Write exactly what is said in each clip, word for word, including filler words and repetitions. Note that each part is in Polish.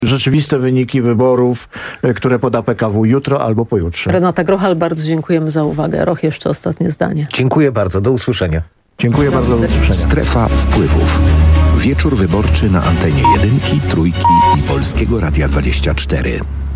rzeczywiste wyniki wyborów, które poda P K W jutro albo pojutrze. Renata Grochal, bardzo dziękujemy za uwagę. Roch, jeszcze ostatnie zdanie. Dziękuję bardzo, do usłyszenia. Dziękuję bardzo, do usłyszenia. Strefa wpływów. Wieczór wyborczy na antenie jedynki, trójki i Polskiego Radia dwadzieścia cztery.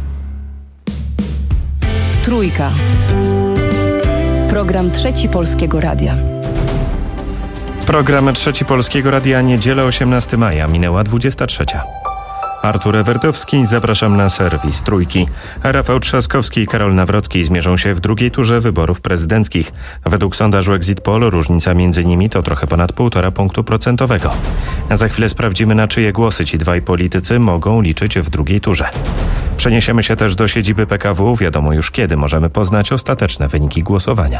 Trójka. Program Trzeci Polskiego Radia. Program Trzeci Polskiego Radia, niedziela osiemnastego maja, minęła dwudziesta trzecia. Artur Ewertowski, zapraszam na serwis Trójki. Rafał Trzaskowski i Karol Nawrocki zmierzą się w drugiej turze wyborów prezydenckich. Według sondażu Exit Poll różnica między nimi to trochę ponad półtora punktu procentowego. Za chwilę sprawdzimy, na czyje głosy ci dwaj politycy mogą liczyć w drugiej turze. Przeniesiemy się też do siedziby P K W. Wiadomo już kiedy możemy poznać ostateczne wyniki głosowania.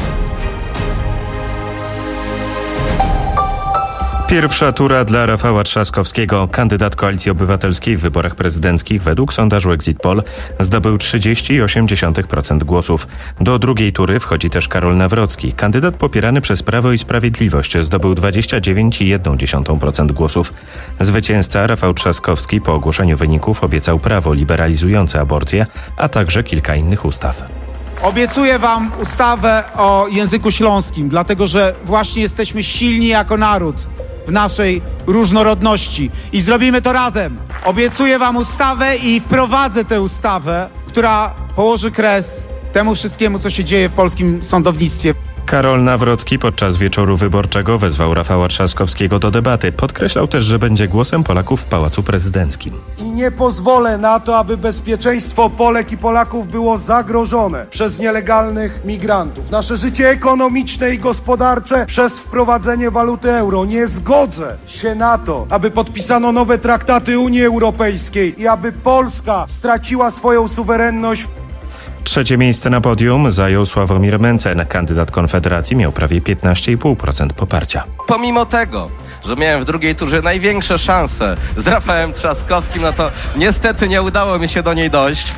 Pierwsza tura dla Rafała Trzaskowskiego. Kandydat Koalicji Obywatelskiej w wyborach prezydenckich według sondażu Exit Poll zdobył trzydzieści przecinek osiem procent głosów. Do drugiej tury wchodzi też Karol Nawrocki. Kandydat popierany przez Prawo i Sprawiedliwość zdobył dwadzieścia dziewięć przecinek jeden procent głosów. Zwycięzca Rafał Trzaskowski po ogłoszeniu wyników obiecał prawo liberalizujące aborcję, a także kilka innych ustaw. Obiecuję wam ustawę o języku śląskim, dlatego że właśnie jesteśmy silni jako naród w naszej różnorodności i zrobimy to razem. Obiecuję wam ustawę i wprowadzę tę ustawę, która położy kres temu wszystkiemu, co się dzieje w polskim sądownictwie. Karol Nawrocki podczas wieczoru wyborczego wezwał Rafała Trzaskowskiego do debaty. Podkreślał też, że będzie głosem Polaków w Pałacu Prezydenckim. I nie pozwolę na to, aby bezpieczeństwo Polek i Polaków było zagrożone przez nielegalnych migrantów. Nasze życie ekonomiczne i gospodarcze przez wprowadzenie waluty euro. Nie zgodzę się na to, aby podpisano nowe traktaty Unii Europejskiej i aby Polska straciła swoją suwerenność. Trzecie miejsce na podium zajął Sławomir Mencen. Kandydat Konfederacji miał prawie piętnaście przecinek pięć procent poparcia. Pomimo tego, że miałem w drugiej turze największe szanse z Rafałem Trzaskowskim, no to niestety nie udało mi się do niej dojść.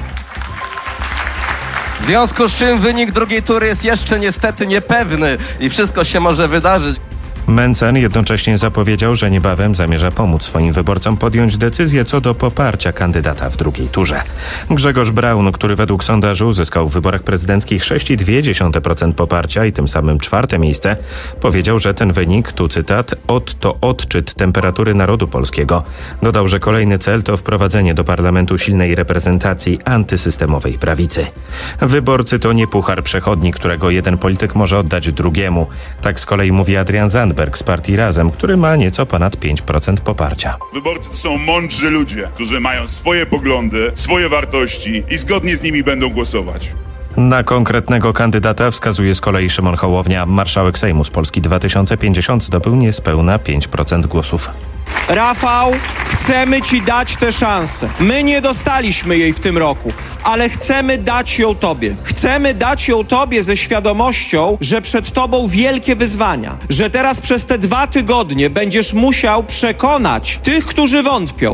W związku z czym wynik drugiej tury jest jeszcze niestety niepewny i wszystko się może wydarzyć. Mencen jednocześnie zapowiedział, że niebawem zamierza pomóc swoim wyborcom podjąć decyzję co do poparcia kandydata w drugiej turze. Grzegorz Braun, który według sondażu uzyskał w wyborach prezydenckich sześć przecinek dwa procent poparcia i tym samym czwarte miejsce, powiedział, że ten wynik, tu cytat, od to odczyt temperatury narodu polskiego. Dodał, że kolejny cel to wprowadzenie do parlamentu silnej reprezentacji antysystemowej prawicy. Wyborcy to nie puchar przechodni, którego jeden polityk może oddać drugiemu. Tak z kolei mówi Adrian Zandberg z partii Razem, który ma nieco ponad pięć procent poparcia. Wyborcy to są mądrzy ludzie, którzy mają swoje poglądy, swoje wartości i zgodnie z nimi będą głosować. Na konkretnego kandydata wskazuje z kolei Szymon Hołownia. Marszałek Sejmu z Polski dwa tysiące pięćdziesiąt zdobył niespełna pięć procent głosów. Rafał, chcemy ci dać tę szansę. My nie dostaliśmy jej w tym roku, ale chcemy dać ją tobie. Chcemy dać ją tobie ze świadomością, że przed tobą wielkie wyzwania. Że teraz przez te dwa tygodnie będziesz musiał przekonać tych, którzy wątpią.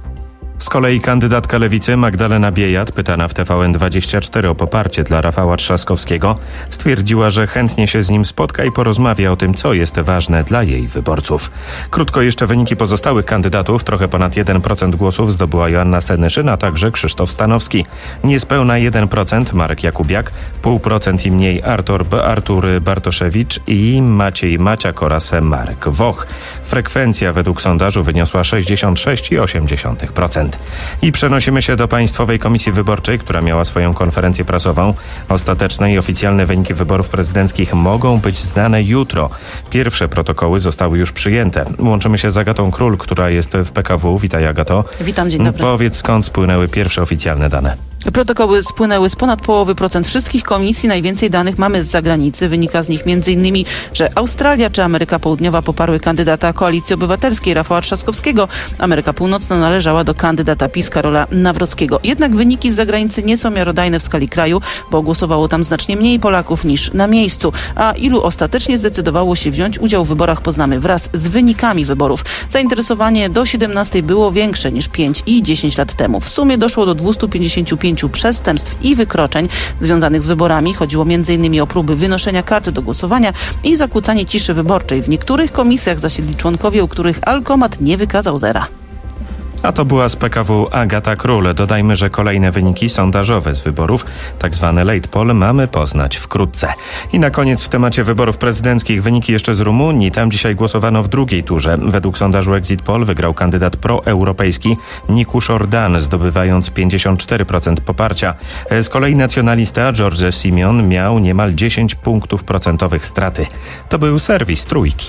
Z kolei kandydatka Lewicy Magdalena Biejat, pytana w T V N dwadzieścia cztery o poparcie dla Rafała Trzaskowskiego, stwierdziła, że chętnie się z nim spotka i porozmawia o tym, co jest ważne dla jej wyborców. Krótko jeszcze wyniki pozostałych kandydatów. Trochę ponad jeden procent głosów zdobyła Joanna Senyszyn, a także Krzysztof Stanowski. Niespełna jeden procent Marek Jakubiak, pół procent i mniej Artur, Artur Bartoszewicz i Maciej Maciak oraz Marek Woch. Frekwencja według sondażu wyniosła sześćdziesiąt sześć przecinek osiem procent. I przenosimy się do Państwowej Komisji Wyborczej, która miała swoją konferencję prasową. Ostateczne i oficjalne wyniki wyborów prezydenckich mogą być znane jutro. Pierwsze protokoły zostały już przyjęte. Łączymy się z Agatą Król, która jest w P K W. Witaj, Agato. Witam, dzień dobry. Powiedz, skąd spłynęły pierwsze oficjalne dane? Protokoły spłynęły z ponad połowy procent wszystkich komisji. Najwięcej danych mamy z zagranicy. Wynika z nich m.in., że Australia czy Ameryka Południowa poparły kandydata Koalicji Obywatelskiej Rafała Trzaskowskiego. Ameryka Północna należała do kandydata PiS Karola Nawrockiego. Jednak wyniki z zagranicy nie są miarodajne w skali kraju, bo głosowało tam znacznie mniej Polaków niż na miejscu. A ilu ostatecznie zdecydowało się wziąć udział w wyborach, poznamy wraz z wynikami wyborów. Zainteresowanie do siedemnastej było większe niż pięć i dziesięć lat temu. W sumie doszło do dwieście pięćdziesiąt pięć przestępstw i wykroczeń związanych z wyborami. Chodziło między innymi o próby wynoszenia karty do głosowania i zakłócanie ciszy wyborczej. W niektórych komisjach zasiedli członkowie, u których alkomat nie wykazał zera. A to była z P K W Agata Król. Dodajmy, że kolejne wyniki sondażowe z wyborów, tak zwane late poll, mamy poznać wkrótce. I na koniec w temacie wyborów prezydenckich wyniki jeszcze z Rumunii. Tam dzisiaj głosowano w drugiej turze. Według sondażu Exit Poll wygrał kandydat proeuropejski Nicuș Ordan, zdobywając pięćdziesiąt cztery procent poparcia. Z kolei nacjonalista George Simion miał niemal dziesięć punktów procentowych straty. To był serwis Trójki.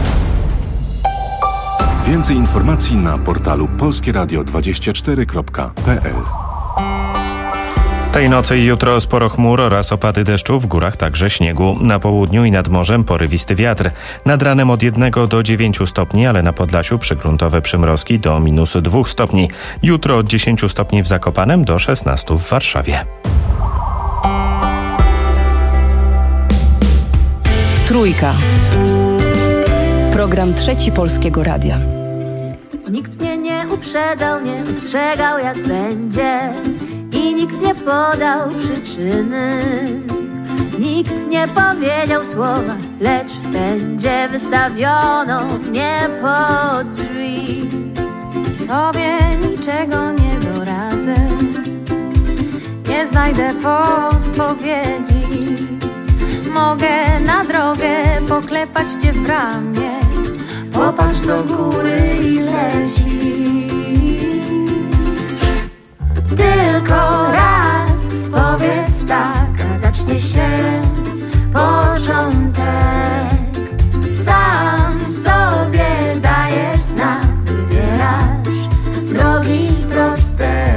Więcej informacji na portalu polskie radio dwadzieścia cztery kropka p l. Tej nocy i jutro sporo chmur oraz opady deszczu, w górach także śniegu. Na południu i nad morzem porywisty wiatr. Nad ranem od jednego do dziewięciu stopni, ale na Podlasiu przygruntowe przymrozki do minus dwóch stopni. Jutro od dziesięciu stopni w Zakopanem do szesnastu w Warszawie. Trójka. Program Trzeci Polskiego Radia. Nikt mnie nie uprzedzał, nie wystrzegał jak będzie i nikt nie podał przyczyny. Nikt nie powiedział słowa, lecz będzie wystawiono mnie pod drzwi. Tobie niczego nie doradzę, nie znajdę podpowiedzi. Mogę na drogę poklepać cię w ramię. Popatrz do góry i lecisz. Tylko raz powiedz tak, a zacznie się początek. Sam sobie dajesz znak, wybierasz drogi proste.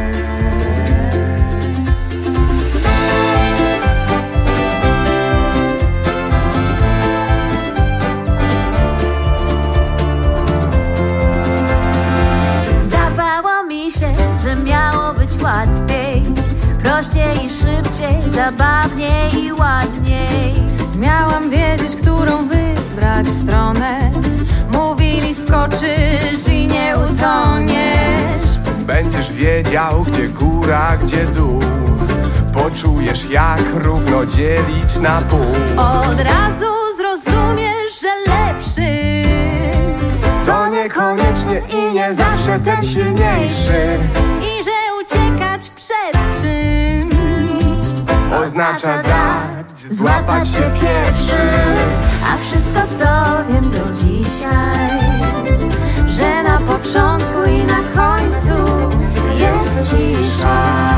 Łatwiej, prościej i szybciej, zabawniej i ładniej. Miałam wiedzieć, którą wybrać stronę. Mówili, skoczysz i nie utoniesz. Będziesz wiedział, gdzie góra, gdzie dół. Poczujesz, jak równo dzielić na pół. Od razu zrozumiesz, że lepszy to niekoniecznie i nie zawsze ten silniejszy. I że uciekać przed czymś oznacza dać, złapać się pierwszy. A wszystko, co wiem do dzisiaj, że na początku i na końcu jest cisza.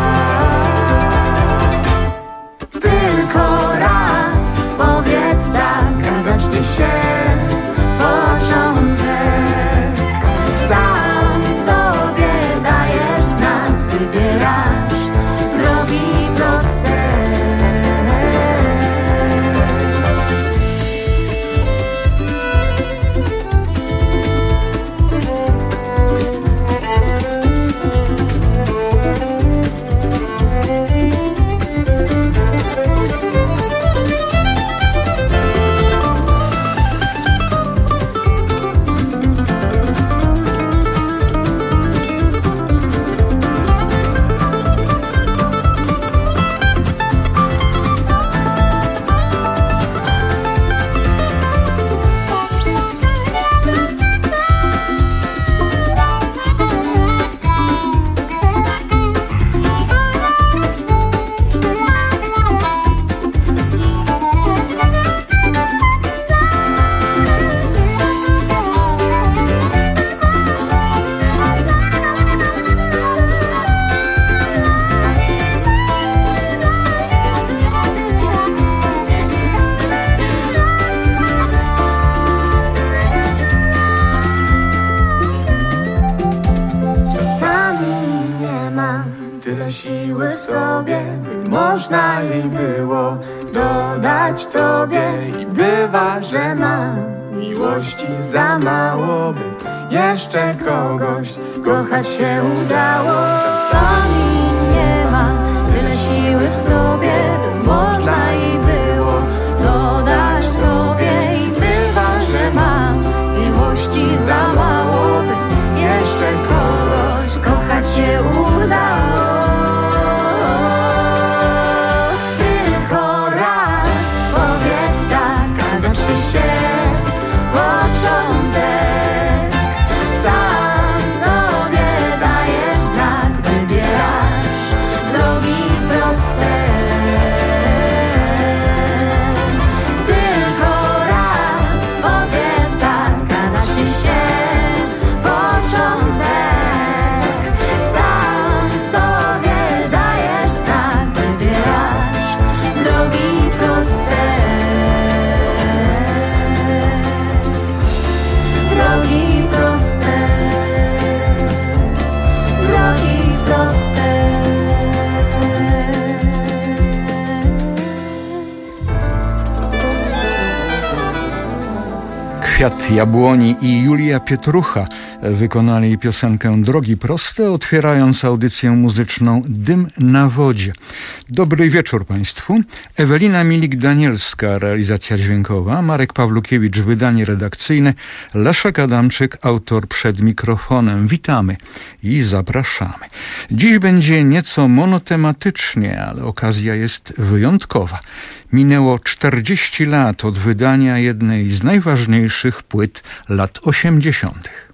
Tylko raz powiedz tak, a zacznie się początek. Sam sobie dajesz znak, wybierasz drogi proste. Siły w sobie, by można jej było dodać tobie. I bywa, że mam miłości za mało, by jeszcze kogoś kochać się udało. Czasami nie mam tyle siły w sobie, by można jej było dodać tobie. I bywa, że mam miłości za mało, by jeszcze kogoś kochać się udało. Się początek, sam sobie Kwiat Jabłoni i Julia Pietrucha wykonali piosenkę Drogi Proste, otwierając audycję muzyczną Dym na wodzie. Dobry wieczór Państwu. Ewelina Milik-Danielska, realizacja dźwiękowa, Marek Pawlukiewicz, wydanie redakcyjne, Leszek Adamczyk, autor przed mikrofonem. Witamy i zapraszamy. Dziś będzie nieco monotematycznie, ale okazja jest wyjątkowa. Minęło czterdzieści lat od wydania jednej z najważniejszych płyt lat osiemdziesiątych.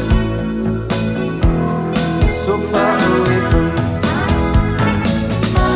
So far away from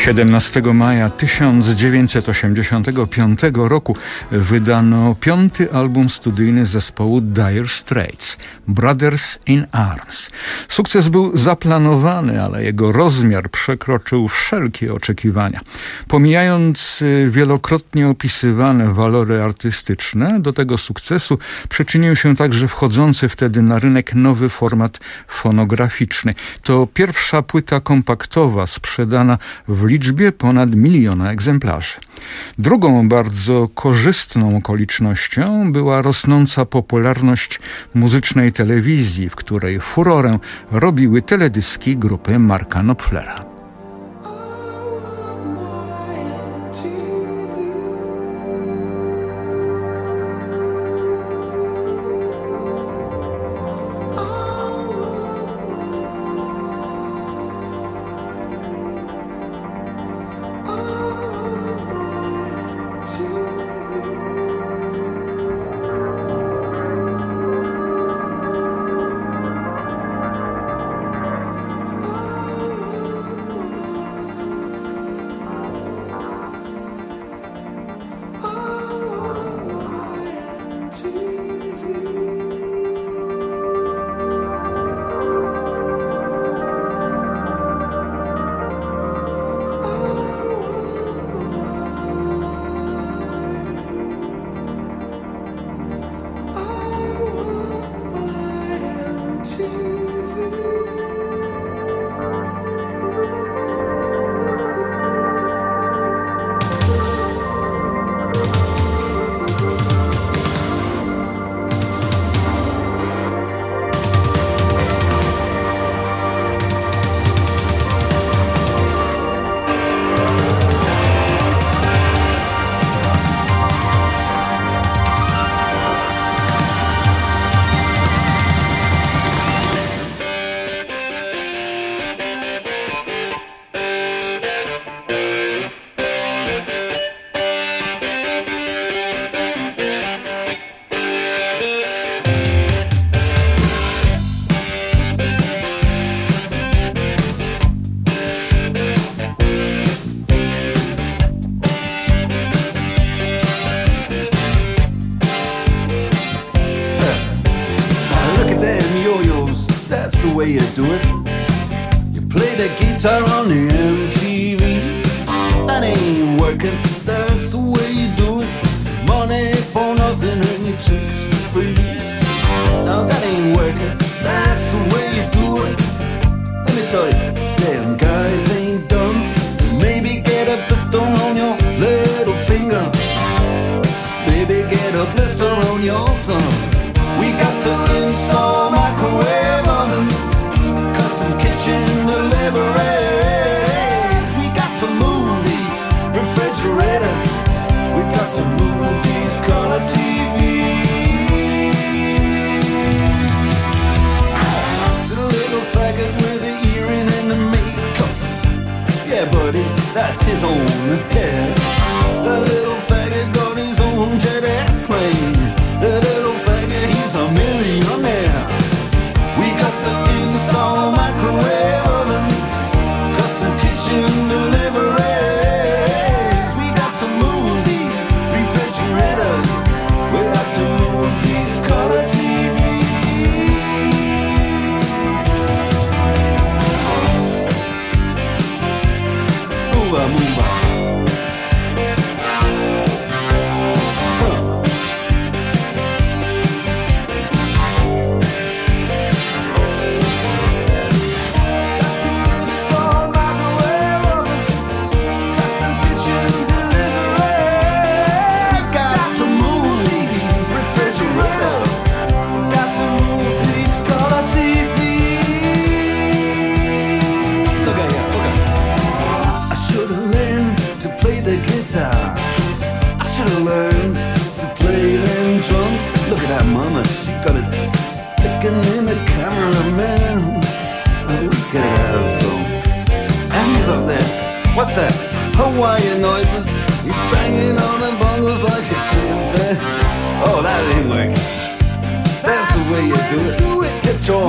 siedemnastego maja tysiąc dziewięćset osiemdziesiątego piątego roku wydano piąty album studyjny zespołu Dire Straits, Brothers in Arms. Sukces był zaplanowany, ale jego rozmiar przekroczył wszelkie oczekiwania. Pomijając wielokrotnie opisywane walory artystyczne, do tego sukcesu przyczynił się także wchodzący wtedy na rynek nowy format fonograficzny. To pierwsza płyta kompaktowa sprzedana w liczbie ponad miliona egzemplarzy. Drugą bardzo korzystną okolicznością była rosnąca popularność muzycznej telewizji, w której furorę robiły teledyski grupy Marka Knopflera.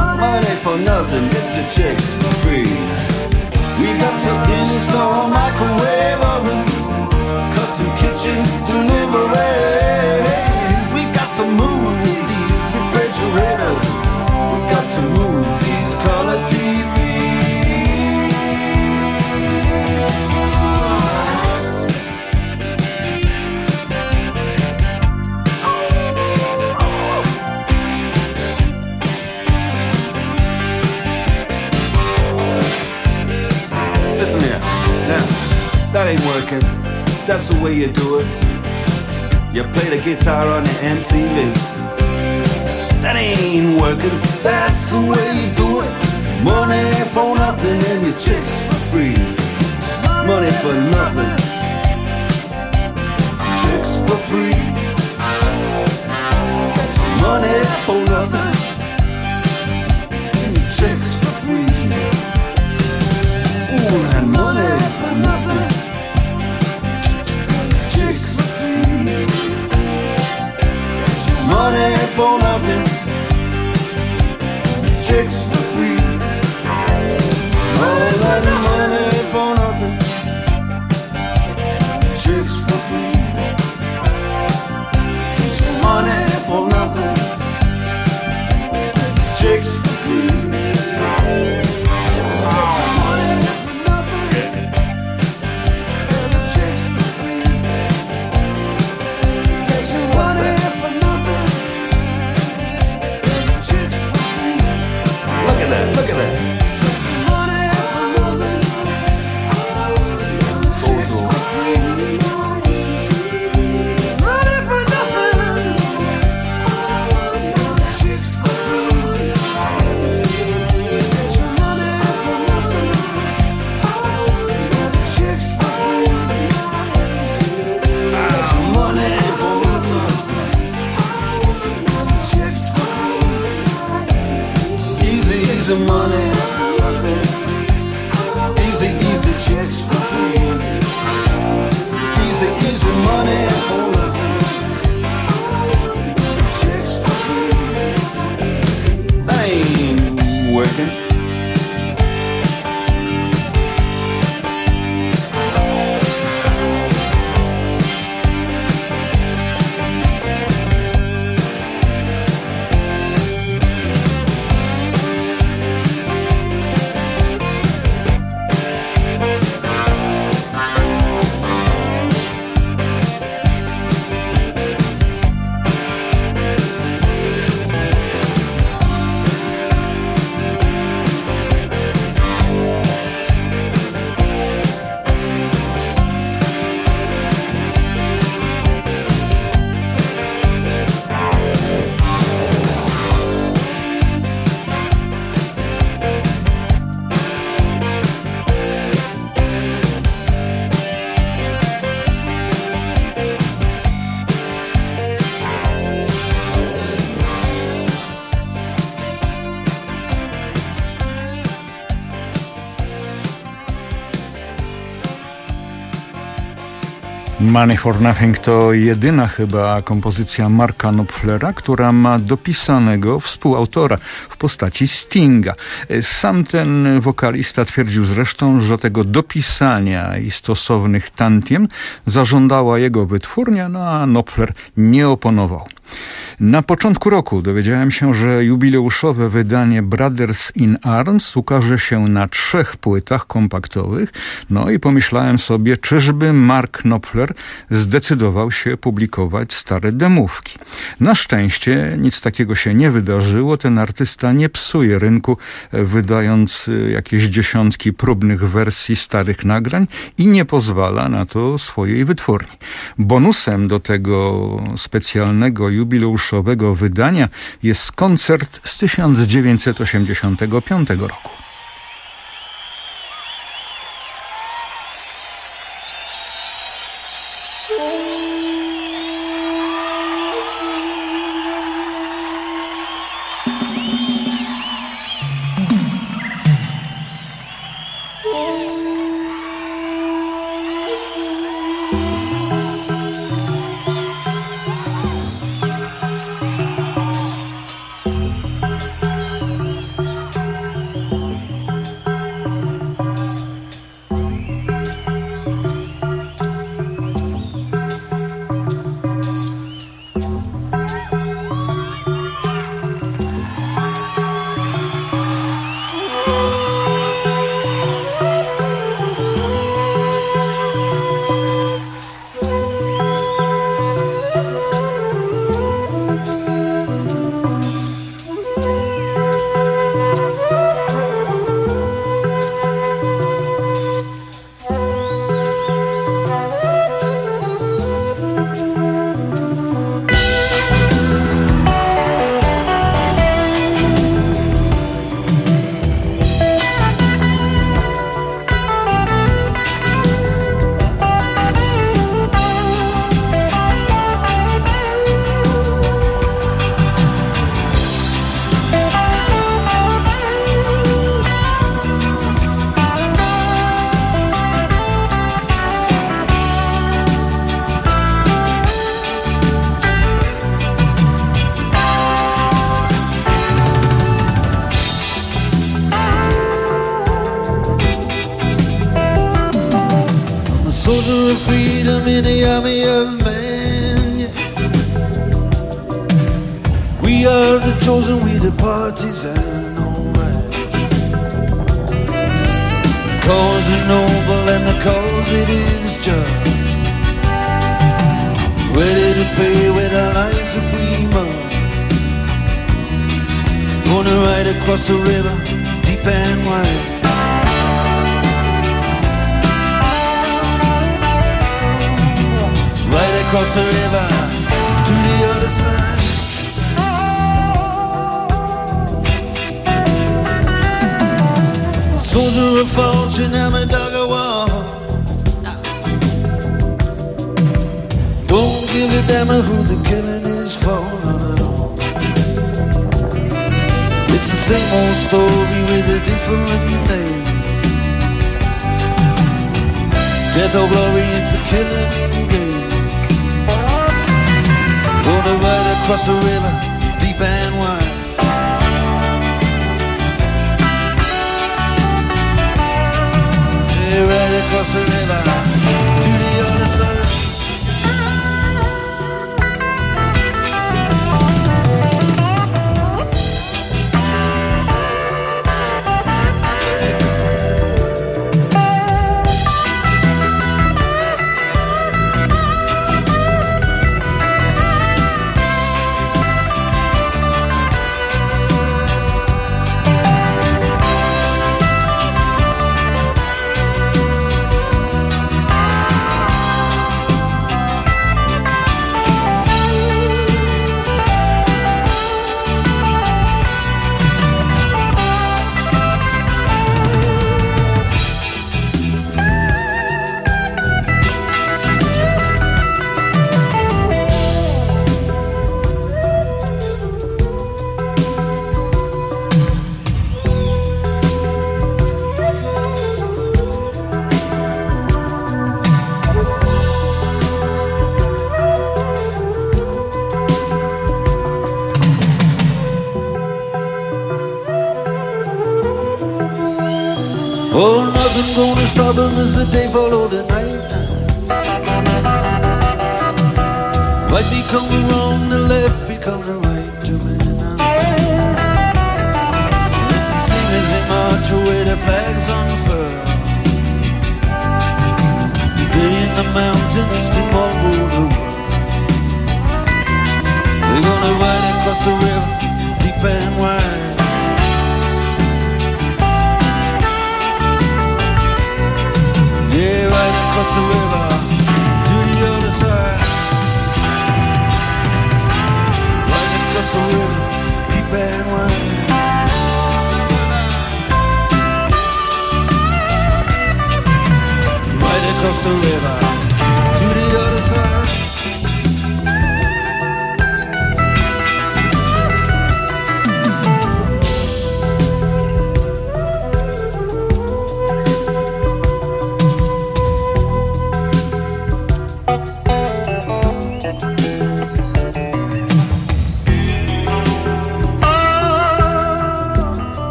For nothing, get your chicks for free. We got to install microwave ain't working. That's the way you do it. You play the guitar on the M T V. That ain't working. That's the way you do it. Money for nothing and your chicks for free. Money for nothing. Chicks for free. Money for nothing. And your chicks for free. Ooh, and money for nothing. Chicks for free. Money for nothing. Chicks for free. All that money for nothing. Chicks for free. Money for nothing. Chicks for free. Look at that. Money, easy, easy chicks for free. Easy, easy money for nothing. Chicks for free. That ain't working. Money for Nothing to jedyna chyba kompozycja Marka Knopflera, która ma dopisanego współautora w postaci Stinga. Sam ten wokalista twierdził zresztą, że tego dopisania i stosownych tantiem zażądała jego wytwórnia, no a Knopfler nie oponował. Na początku roku dowiedziałem się, że jubileuszowe wydanie Brothers in Arms ukaże się na trzech płytach kompaktowych. No i pomyślałem sobie, czyżby Mark Knopfler zdecydował się publikować stare demówki. Na szczęście nic takiego się nie wydarzyło. Ten artysta nie psuje rynku, wydając jakieś dziesiątki próbnych wersji starych nagrań i nie pozwala na to swojej wytwórni. Bonusem do tego specjalnego jubileuszowego wydania jest koncert z tysiąc dziewięćset osiemdziesiątego piątego roku. Soldier of freedom in the army of man. Yeah. We are the chosen, we the partisan. Alright. The cause is noble and the cause it is just. Ready to pay with our lives if we must. Gonna ride across the river, deep and wide. Right across the river to the other side. Soldier of fortune, I'm a dog of war. Don't give a damn who the killing is for. No, no, no. It's the same old story with a different name. Death or glory, it's a killing game. Gonna ride across the river, deep and wide. Yeah, right across the river, to the other side. Oh, nothing gonna stop him as the day follow the night. Right become the wrong, the left become the right to me now. Sing as they march away, the flags unfurl. Today in the mountains, tomorrow the world. We're gonna ride across the river, deep and wide. Yeah, right across the river to the other side. Right across the river, deep and wide. Right across the river to the other side.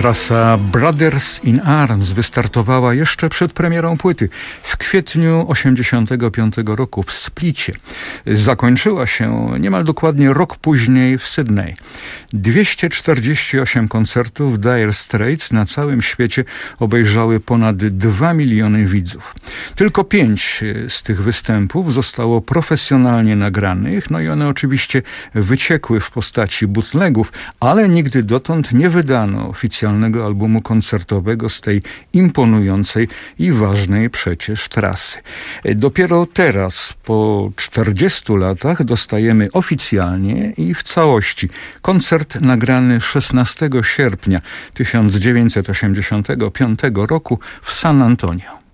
Trasa Brothers in Arms wystartowała jeszcze przed premierą płyty w kwietniu osiemdziesiątego piątego roku w Splicie. Zakończyła się niemal dokładnie rok później w Sydney. dwieście czterdzieści osiem koncertów Dire Straits na całym świecie obejrzały ponad dwa miliony widzów. Tylko pięć z tych występów zostało profesjonalnie nagranych, no i one oczywiście wyciekły w postaci bootlegów, ale nigdy dotąd nie wydano oficjalnego albumu koncertowego z tej imponującej i ważnej przecież trasy. Dopiero teraz, po czterdziestu latach, dostajemy oficjalnie i w całości koncert nagrany szesnastego sierpnia tysiąc dziewięćset osiemdziesiątego piątego roku w San Antonio.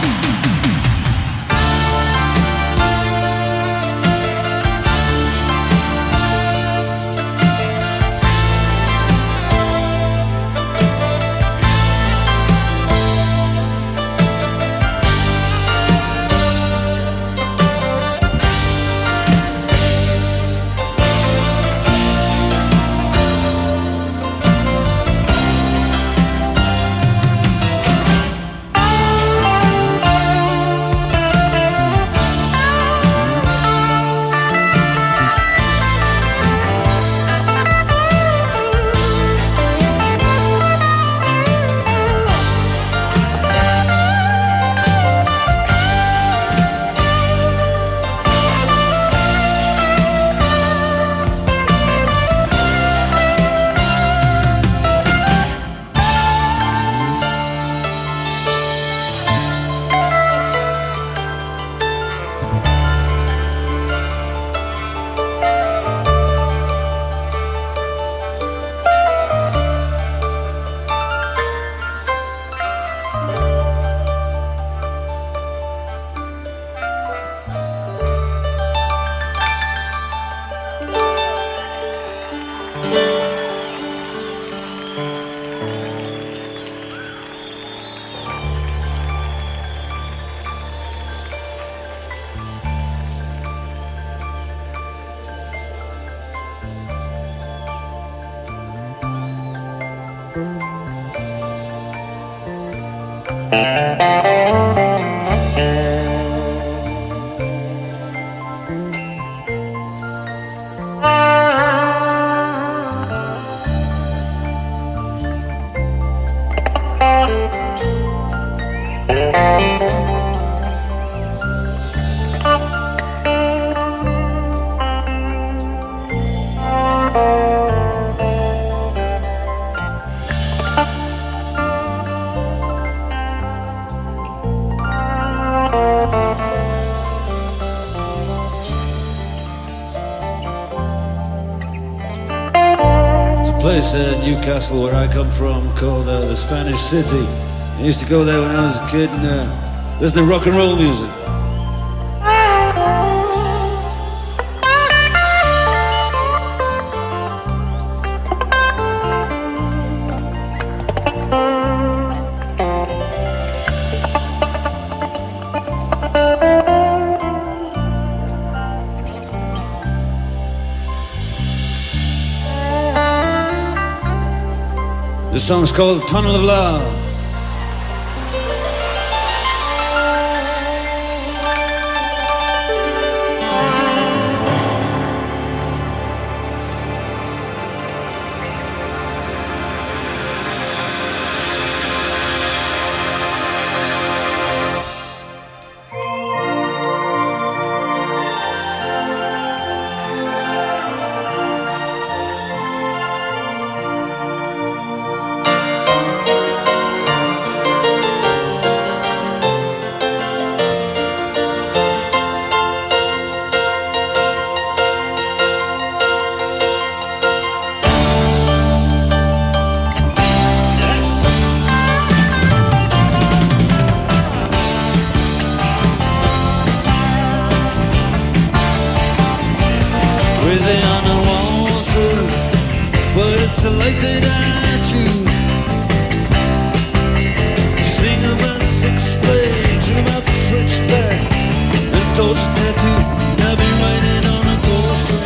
Place in Newcastle, where I come from, called uh, the Spanish City. I used to go there when I was a kid and uh, listen to rock and roll music. This song's called Tunnel of Love.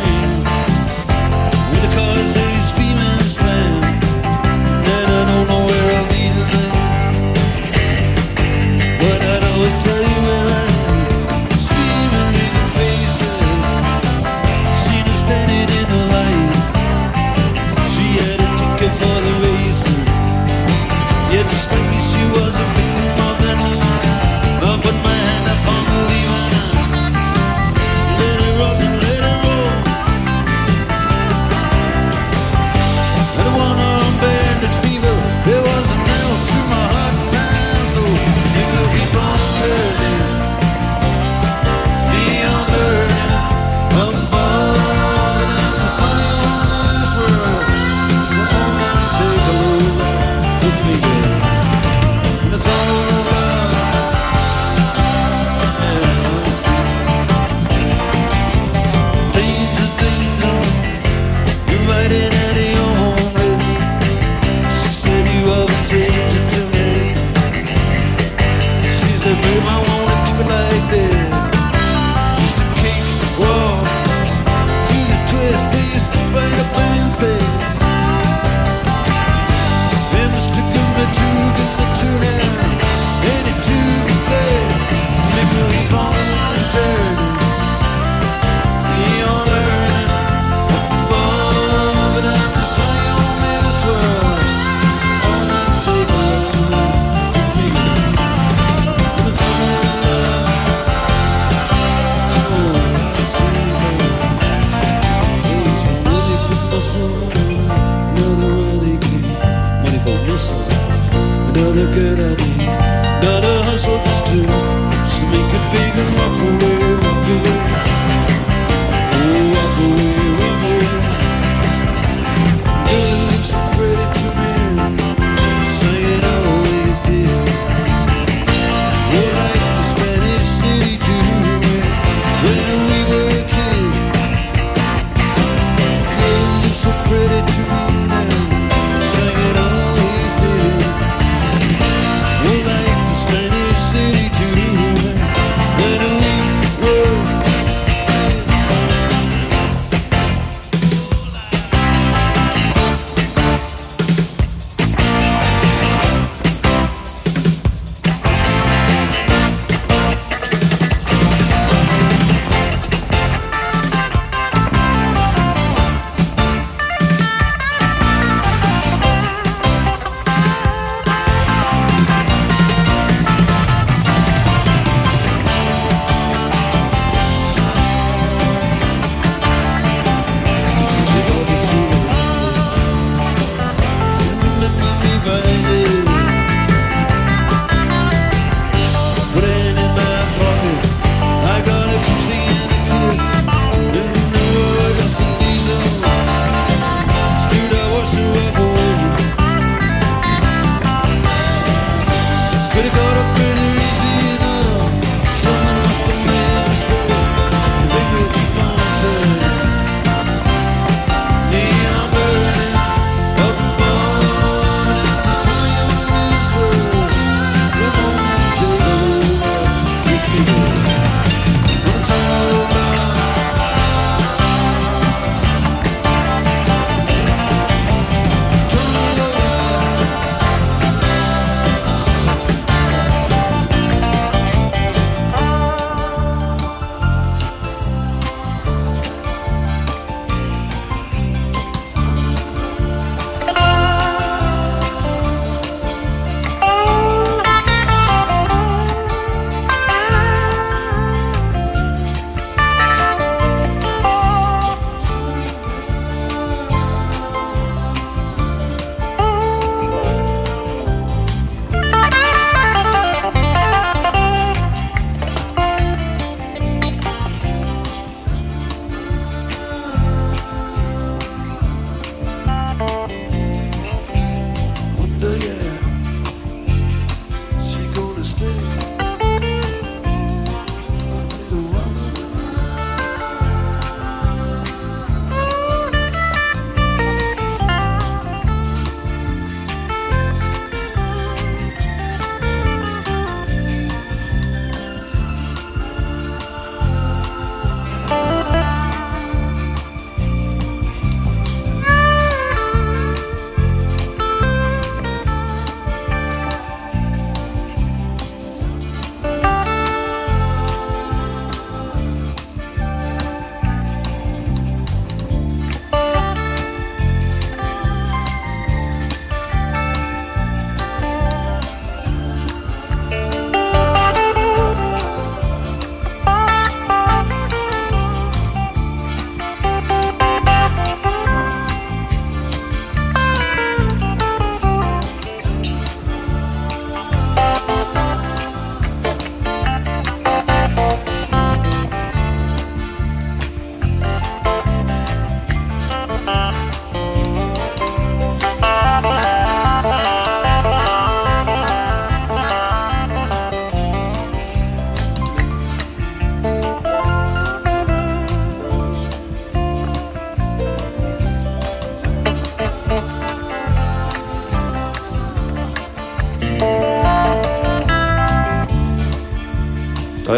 With the cars they scream and slam, and I don't know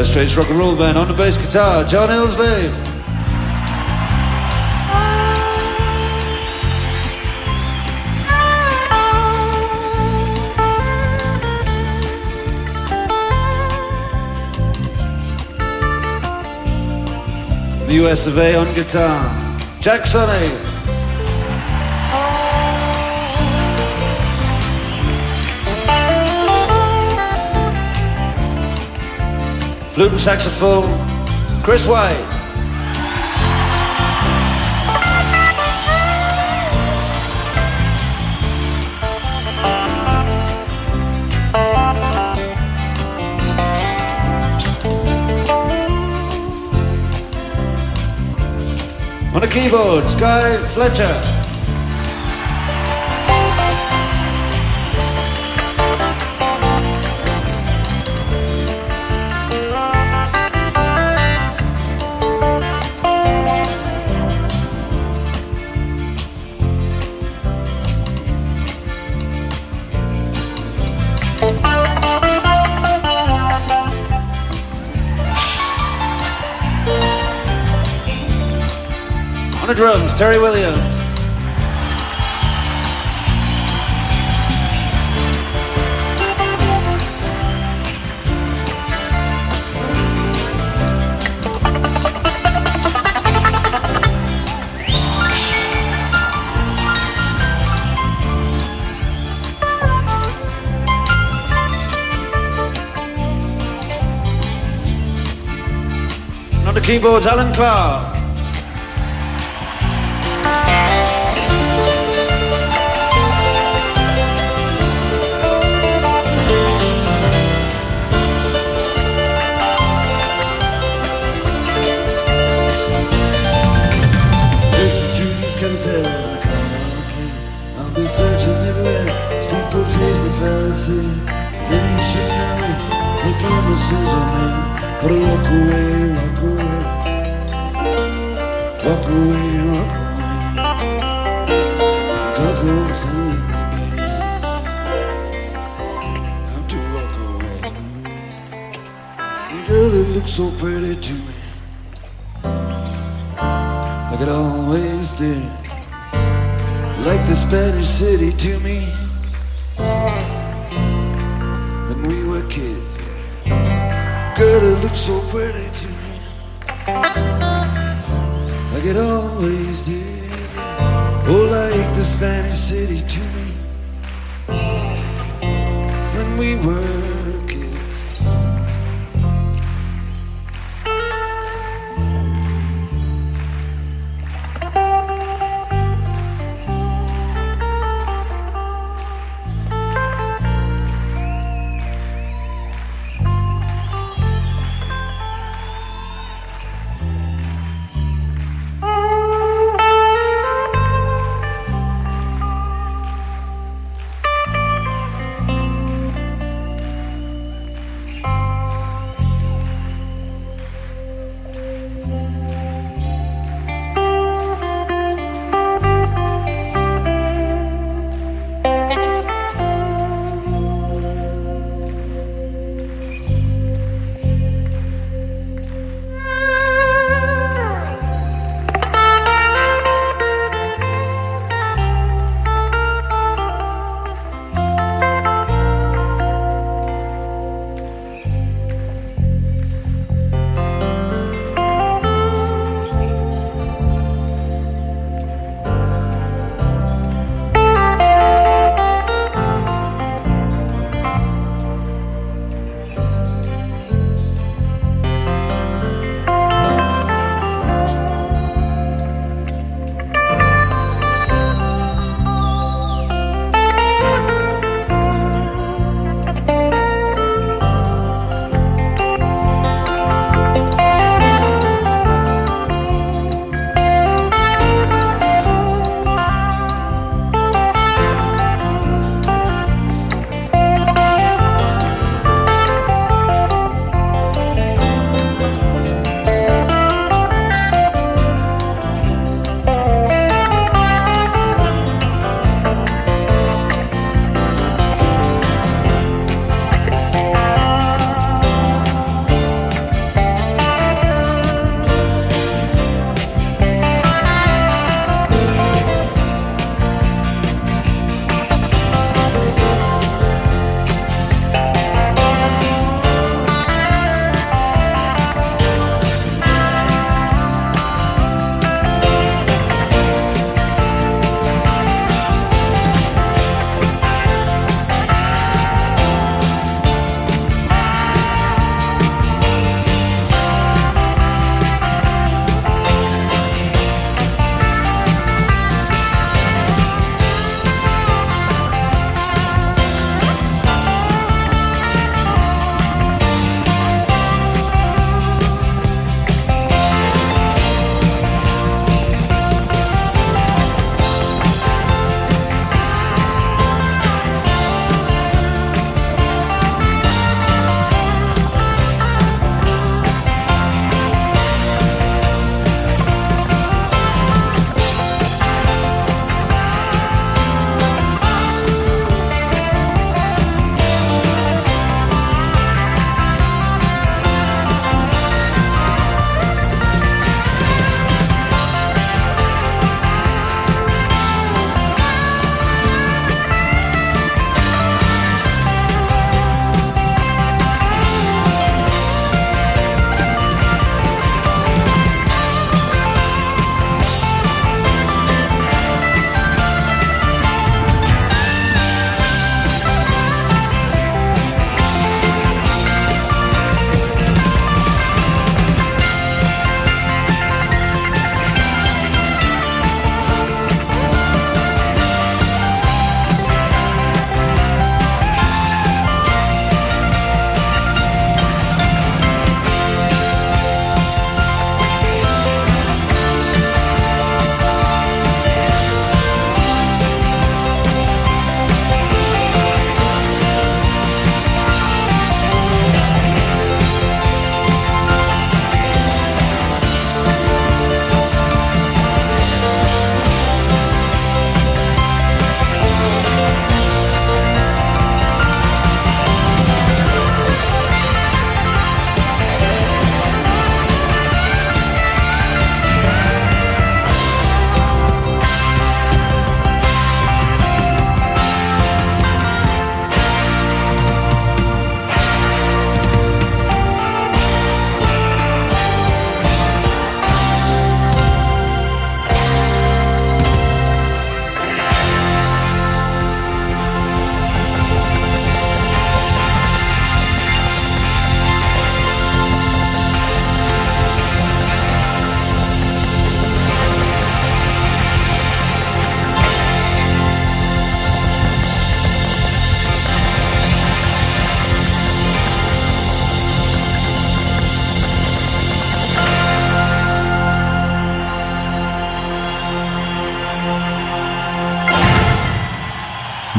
Dire Straits rock and roll band. On the bass guitar, John Illsley. The U S of A on guitar, Jack Sonny. Flute and saxophone, Chris White. On the keyboards, Guy Fletcher. On the drums, Terry Williams. On the keyboards, Alan Clark. I've been searching everywhere, steeplechase in the palace. And then he should have me with promises I made. Gotta walk away, walk away, walk away, walk away. Gotta go tell me, baby, have to walk away. Girl, it looks so pretty to me, like it always did. Like the Spanish city to me when we were kids. Girl, it looked so pretty to me, like it always did. Oh, like the Spanish city to me when we were kids.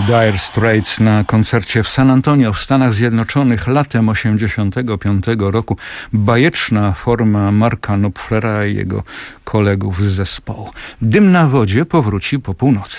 Dire Straits na koncercie w San Antonio w Stanach Zjednoczonych latem osiemdziesiątego piątego roku. Bajeczna forma Marka Knopflera i jego kolegów z zespołu. Dym na wodzie powróci po północy.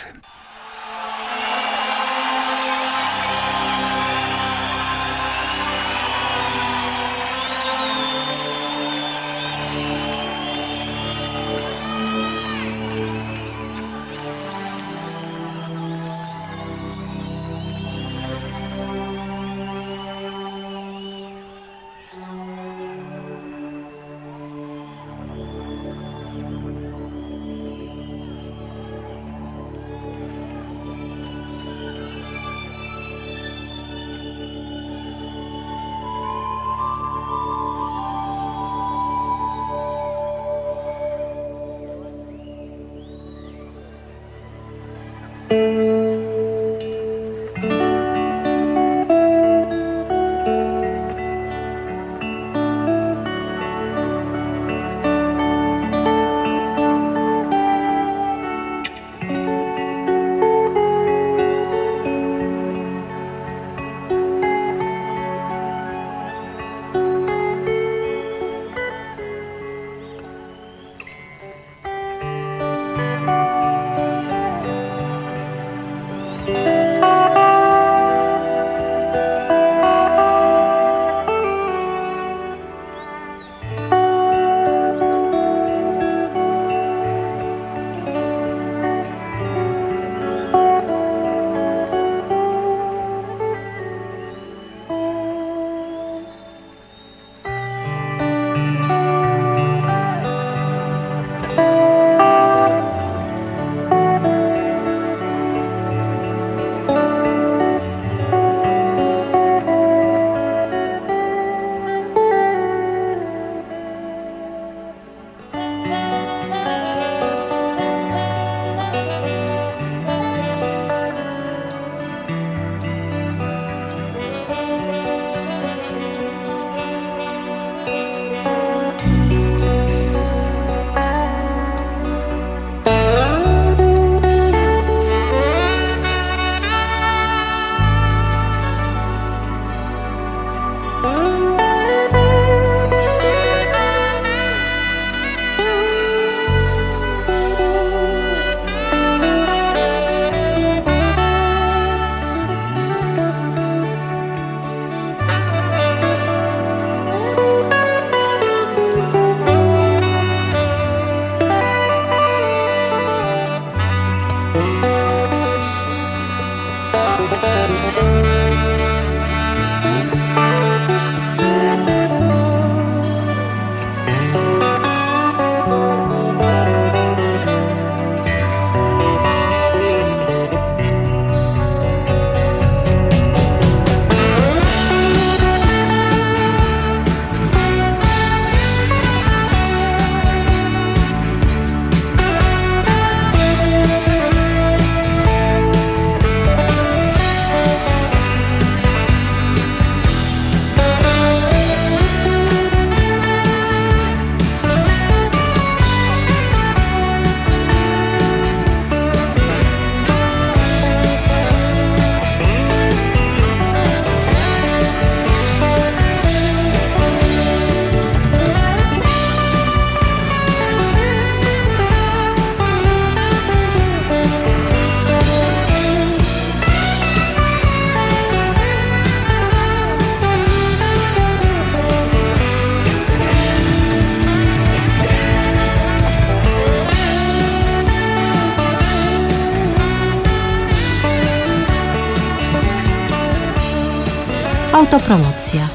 Autopromocja.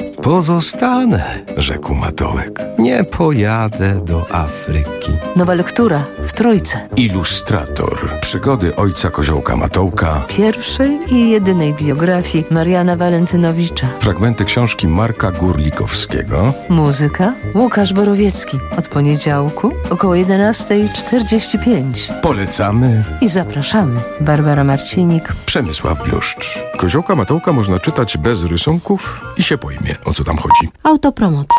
Pozostanę, rzekł Matołek. Nie pojadę do Afryki. Nowa lektura w Trójce. Ilustrator. Przygody ojca Koziołka Matołka. Pierwszej i jedynej biografii Mariana Walentynowicza. Fragmenty książki Marka Górlikowskiego. Muzyka Łukasz Borowiecki. Od poniedziałku około jedenasta czterdzieści pięć. Polecamy i zapraszamy. Barbara Marcinik, Przemysław Bluszcz. Koziołka Matołka można czytać bez rysunków i się pojmie, o co tam chodzi. Autopromocja.